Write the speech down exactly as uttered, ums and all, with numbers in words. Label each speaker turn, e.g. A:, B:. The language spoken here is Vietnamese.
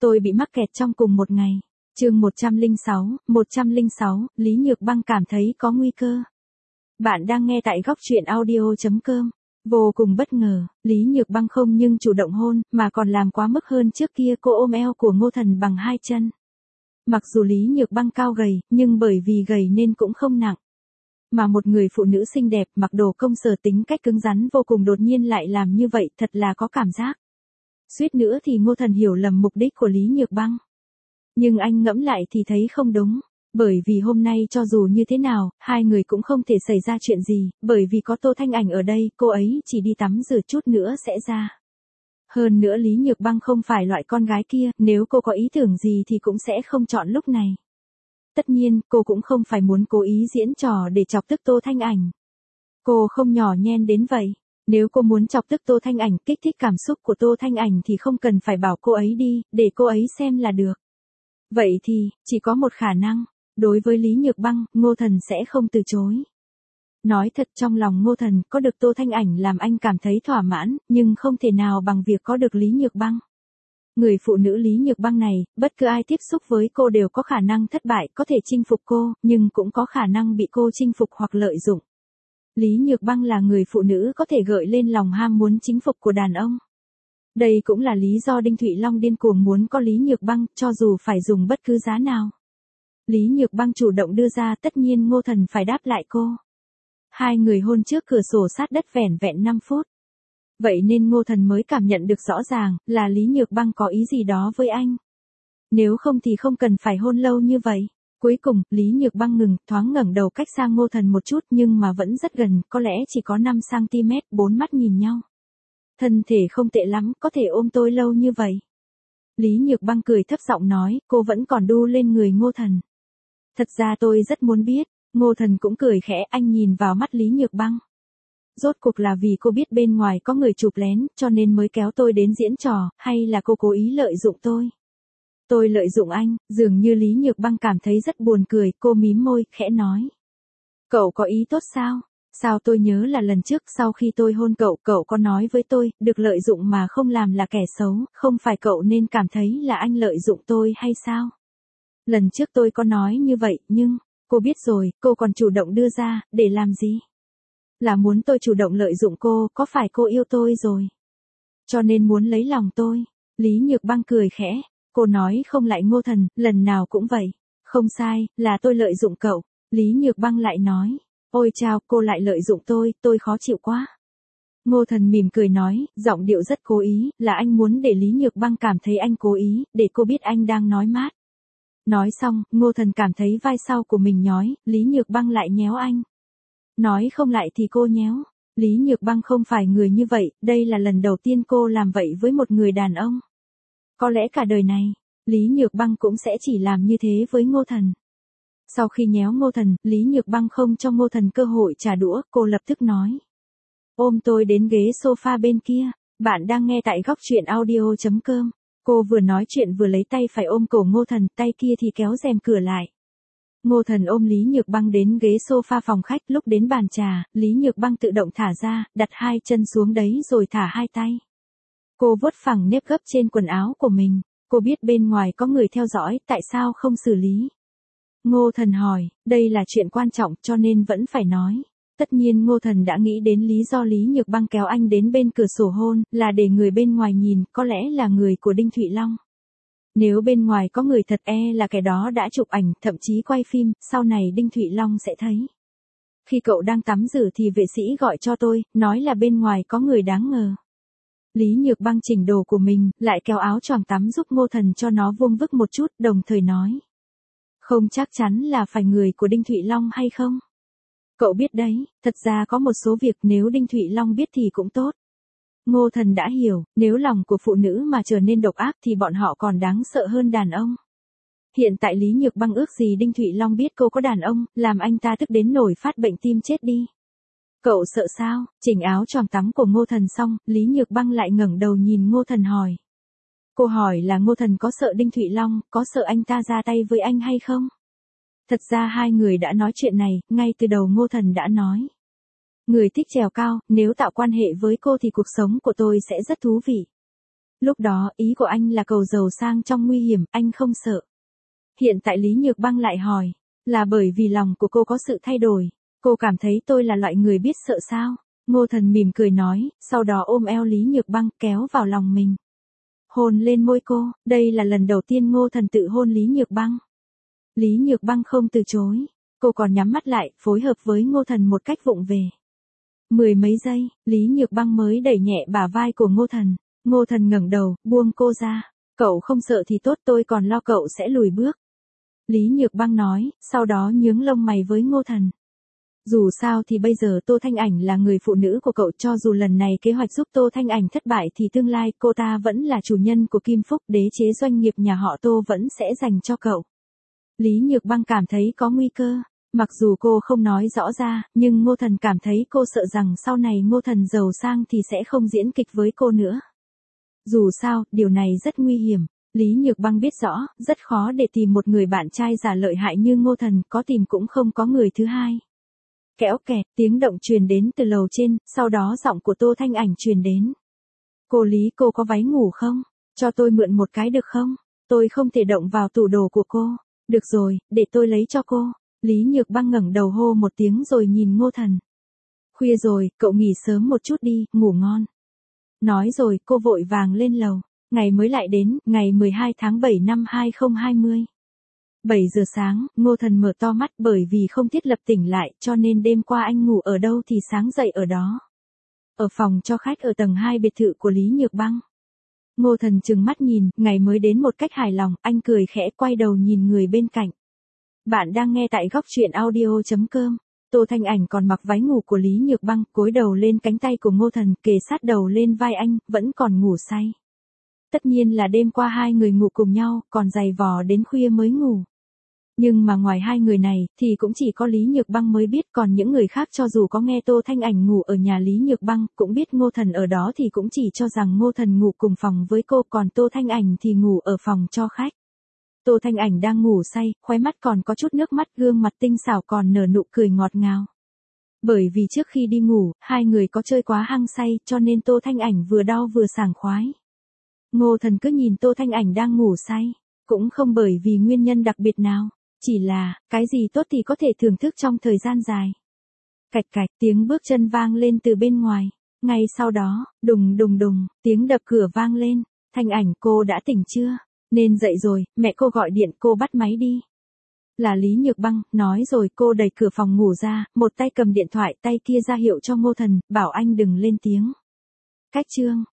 A: Tôi bị mắc kẹt trong cùng một ngày. Chương một trăm lẻ sáu, một trăm lẻ sáu, Lý Nhược Băng cảm thấy có nguy cơ. Bạn đang nghe tại góc truyện audio chấm com. Vô cùng bất ngờ, Lý Nhược Băng không nhưng chủ động hôn, mà còn làm quá mức hơn trước kia cô ôm eo của Ngô Thần bằng hai chân. Mặc dù Lý Nhược Băng cao gầy, nhưng bởi vì gầy nên cũng không nặng. Mà một người phụ nữ xinh đẹp mặc đồ công sở tính cách cứng rắn vô cùng đột nhiên lại làm như vậy thật là có cảm giác. Suýt nữa thì Ngô Thần hiểu lầm mục đích của Lý Nhược Băng. Nhưng anh ngẫm lại thì thấy không đúng. Bởi vì hôm nay cho dù như thế nào, hai người cũng không thể xảy ra chuyện gì, bởi vì có Tô Thanh Ảnh ở đây, cô ấy chỉ đi tắm rửa chút nữa sẽ ra. Hơn nữa Lý Nhược Băng không phải loại con gái kia, nếu cô có ý tưởng gì thì cũng sẽ không chọn lúc này. Tất nhiên, cô cũng không phải muốn cố ý diễn trò để chọc tức Tô Thanh Ảnh. Cô không nhỏ nhen đến vậy. Nếu cô muốn chọc tức Tô Thanh Ảnh, kích thích cảm xúc của Tô Thanh Ảnh thì không cần phải bảo cô ấy đi, để cô ấy xem là được. Vậy thì, chỉ có một khả năng. Đối với Lý Nhược Băng, Ngô Thần sẽ không từ chối. Nói thật trong lòng Ngô Thần, có được Tô Thanh Ảnh làm anh cảm thấy thỏa mãn, nhưng không thể nào bằng việc có được Lý Nhược Băng. Người phụ nữ Lý Nhược Băng này, bất cứ ai tiếp xúc với cô đều có khả năng thất bại, có thể chinh phục cô, nhưng cũng có khả năng bị cô chinh phục hoặc lợi dụng. Lý Nhược Băng là người phụ nữ có thể gợi lên lòng ham muốn chinh phục của đàn ông. Đây cũng là lý do Đinh Thụy Long điên cuồng muốn có Lý Nhược Băng, cho dù phải dùng bất cứ giá nào. Lý Nhược Băng chủ động đưa ra, tất nhiên Ngô Thần phải đáp lại cô. Hai người hôn trước cửa sổ sát đất vẻn vẹn năm phút. Vậy nên Ngô Thần mới cảm nhận được rõ ràng, là Lý Nhược Băng có ý gì đó với anh. Nếu không thì không cần phải hôn lâu như vậy. Cuối cùng, Lý Nhược Băng ngừng, thoáng ngẩng đầu cách xa Ngô Thần một chút nhưng mà vẫn rất gần, có lẽ chỉ có năm xăng-ti-mét, bốn mắt nhìn nhau. Thân thể không tệ lắm, có thể ôm tôi lâu như vậy. Lý Nhược Băng cười thấp giọng nói, cô vẫn còn đu lên người Ngô Thần. Thật ra tôi rất muốn biết. Ngô Thần cũng cười khẽ, anh nhìn vào mắt Lý Nhược Băng. Rốt cuộc là vì cô biết bên ngoài có người chụp lén, cho nên mới kéo tôi đến diễn trò, hay là cô cố ý lợi dụng tôi? Tôi lợi dụng anh, dường như Lý Nhược Băng cảm thấy rất buồn cười, cô mím môi, khẽ nói. Cậu có ý tốt sao? Sao tôi nhớ là lần trước sau khi tôi hôn cậu, cậu có nói với tôi, được lợi dụng mà không làm là kẻ xấu, không phải cậu nên cảm thấy là anh lợi dụng tôi hay sao? Lần trước tôi có nói như vậy, nhưng, cô biết rồi, cô còn chủ động đưa ra, để làm gì? Là muốn tôi chủ động lợi dụng cô, có phải cô yêu tôi rồi? Cho nên muốn lấy lòng tôi. Lý Nhược Băng cười khẽ, cô nói không lại Ngô Thần, lần nào cũng vậy. Không sai, là tôi lợi dụng cậu. Lý Nhược Băng lại nói, ôi chao, cô lại lợi dụng tôi, tôi khó chịu quá. Ngô Thần mỉm cười nói, giọng điệu rất cố ý, là anh muốn để Lý Nhược Băng cảm thấy anh cố ý, để cô biết anh đang nói mát. Nói xong, Ngô Thần cảm thấy vai sau của mình nhói, Lý Nhược Băng lại nhéo anh. Nói không lại thì cô nhéo. Lý Nhược Băng không phải người như vậy, đây là lần đầu tiên cô làm vậy với một người đàn ông. Có lẽ cả đời này, Lý Nhược Băng cũng sẽ chỉ làm như thế với Ngô Thần. Sau khi nhéo Ngô Thần, Lý Nhược Băng không cho Ngô Thần cơ hội trả đũa, cô lập tức nói. Ôm tôi đến ghế sofa bên kia, bạn đang nghe tại góc truyện audio chấm com. Cô vừa nói chuyện vừa lấy tay phải ôm cổ Ngô Thần, tay kia thì kéo rèm cửa lại. Ngô Thần ôm Lý Nhược Băng đến ghế sofa phòng khách, lúc đến bàn trà, Lý Nhược Băng tự động thả ra, đặt hai chân xuống đấy rồi thả hai tay. Cô vuốt phẳng nếp gấp trên quần áo của mình, cô biết bên ngoài có người theo dõi, tại sao không xử lý? Ngô Thần hỏi, đây là chuyện quan trọng cho nên vẫn phải nói. Tất nhiên Ngô Thần đã nghĩ đến lý do Lý Nhược Băng kéo anh đến bên cửa sổ hôn, là để người bên ngoài nhìn, có lẽ là người của Đinh Thụy Long. Nếu bên ngoài có người thật e là kẻ đó đã chụp ảnh, thậm chí quay phim, sau này Đinh Thụy Long sẽ thấy. Khi cậu đang tắm rửa thì vệ sĩ gọi cho tôi, nói là bên ngoài có người đáng ngờ. Lý Nhược Băng chỉnh đồ của mình, lại kéo áo choàng tắm giúp Ngô Thần cho nó vuông vức một chút, đồng thời nói. Không chắc chắn là phải người của Đinh Thụy Long hay không? Cậu biết đấy, thật ra có một số việc nếu Đinh Thụy Long biết thì cũng tốt. Ngô Thần đã hiểu, nếu lòng của phụ nữ mà trở nên độc ác thì bọn họ còn đáng sợ hơn đàn ông. Hiện tại Lý Nhược Băng ước gì Đinh Thụy Long biết cô có đàn ông, làm anh ta tức đến nổi phát bệnh tim chết đi. Cậu sợ sao? Chỉnh áo choàng tắm của Ngô Thần xong, Lý Nhược Băng lại ngẩng đầu nhìn Ngô Thần hỏi. Cô hỏi là Ngô Thần có sợ Đinh Thụy Long, có sợ anh ta ra tay với anh hay không? Thật ra hai người đã nói chuyện này, ngay từ đầu Ngô Thần đã nói. Người thích trèo cao, nếu tạo quan hệ với cô thì cuộc sống của tôi sẽ rất thú vị. Lúc đó, ý của anh là cầu giàu sang trong nguy hiểm, anh không sợ. Hiện tại Lý Nhược Băng lại hỏi, là bởi vì lòng của cô có sự thay đổi, cô cảm thấy tôi là loại người biết sợ sao? Ngô Thần mỉm cười nói, sau đó ôm eo Lý Nhược Băng kéo vào lòng mình. Hôn lên môi cô, đây là lần đầu tiên Ngô Thần tự hôn Lý Nhược Băng. Lý Nhược Băng không từ chối, cô còn nhắm mắt lại, phối hợp với Ngô Thần một cách vụng về. Mười mấy giây, Lý Nhược Băng mới đẩy nhẹ bả vai của Ngô Thần. Ngô Thần ngẩng đầu, buông cô ra. Cậu không sợ thì tốt, tôi còn lo cậu sẽ lùi bước. Lý Nhược Băng nói, sau đó nhướng lông mày với Ngô Thần. Dù sao thì bây giờ Tô Thanh Ảnh là người phụ nữ của cậu, cho dù lần này kế hoạch giúp Tô Thanh Ảnh thất bại thì tương lai cô ta vẫn là chủ nhân của Kim Phúc, đế chế doanh nghiệp nhà họ Tô vẫn sẽ dành cho cậu. Lý Nhược Băng cảm thấy có nguy cơ. Mặc dù cô không nói rõ ra, nhưng Ngô Thần cảm thấy cô sợ rằng sau này Ngô Thần giàu sang thì sẽ không diễn kịch với cô nữa. Dù sao, điều này rất nguy hiểm. Lý Nhược Băng biết rõ, rất khó để tìm một người bạn trai giả lợi hại như Ngô Thần, có tìm cũng không có người thứ hai. Kéo kẹt, tiếng động truyền đến từ lầu trên, sau đó giọng của Tô Thanh Ảnh truyền đến. Cô Lý, cô có váy ngủ không? Cho tôi mượn một cái được không? Tôi không thể động vào tủ đồ của cô. Được rồi, để tôi lấy cho cô. Lý Nhược Băng ngẩng đầu hô một tiếng rồi nhìn Ngô Thần. Khuya rồi, cậu nghỉ sớm một chút đi, ngủ ngon. Nói rồi, cô vội vàng lên lầu. Ngày mới lại đến, ngày mười hai tháng bảy năm hai không hai không. bảy giờ sáng, Ngô Thần mở to mắt, bởi vì không thiết lập tỉnh lại, cho nên đêm qua anh ngủ ở đâu thì sáng dậy ở đó. Ở phòng cho khách ở tầng hai biệt thự của Lý Nhược Băng. Ngô Thần trừng mắt nhìn, ngày mới đến một cách hài lòng, anh cười khẽ quay đầu nhìn người bên cạnh. Bạn đang nghe tại góc truyện audio chấm com. Tô Thanh Ảnh còn mặc váy ngủ của Lý Nhược Băng, cúi đầu lên cánh tay của Ngô Thần, kề sát đầu lên vai anh, vẫn còn ngủ say. Tất nhiên là đêm qua hai người ngủ cùng nhau, còn giày vò đến khuya mới ngủ. Nhưng mà ngoài hai người này, thì cũng chỉ có Lý Nhược Băng mới biết, còn những người khác cho dù có nghe Tô Thanh Ảnh ngủ ở nhà Lý Nhược Băng, cũng biết Ngô Thần ở đó thì cũng chỉ cho rằng Ngô Thần ngủ cùng phòng với cô, còn Tô Thanh Ảnh thì ngủ ở phòng cho khách. Tô Thanh Ảnh đang ngủ say, khóe mắt còn có chút nước mắt, gương mặt tinh xảo còn nở nụ cười ngọt ngào. Bởi vì trước khi đi ngủ, hai người có chơi quá hăng say, cho nên Tô Thanh Ảnh vừa đau vừa sảng khoái. Ngô Thần cứ nhìn Tô Thanh Ảnh đang ngủ say, cũng không bởi vì nguyên nhân đặc biệt nào, chỉ là, cái gì tốt thì có thể thưởng thức trong thời gian dài. Cạch cạch, tiếng bước chân vang lên từ bên ngoài. Ngay sau đó, đùng đùng đùng, tiếng đập cửa vang lên. Thanh Ảnh, cô đã tỉnh chưa? Nên dậy rồi, mẹ cô gọi điện, cô bắt máy đi. Là Lý Nhược Băng, nói rồi cô đẩy cửa phòng ngủ ra, một tay cầm điện thoại, tay kia ra hiệu cho Ngô Thần, bảo anh đừng lên tiếng. Cách chương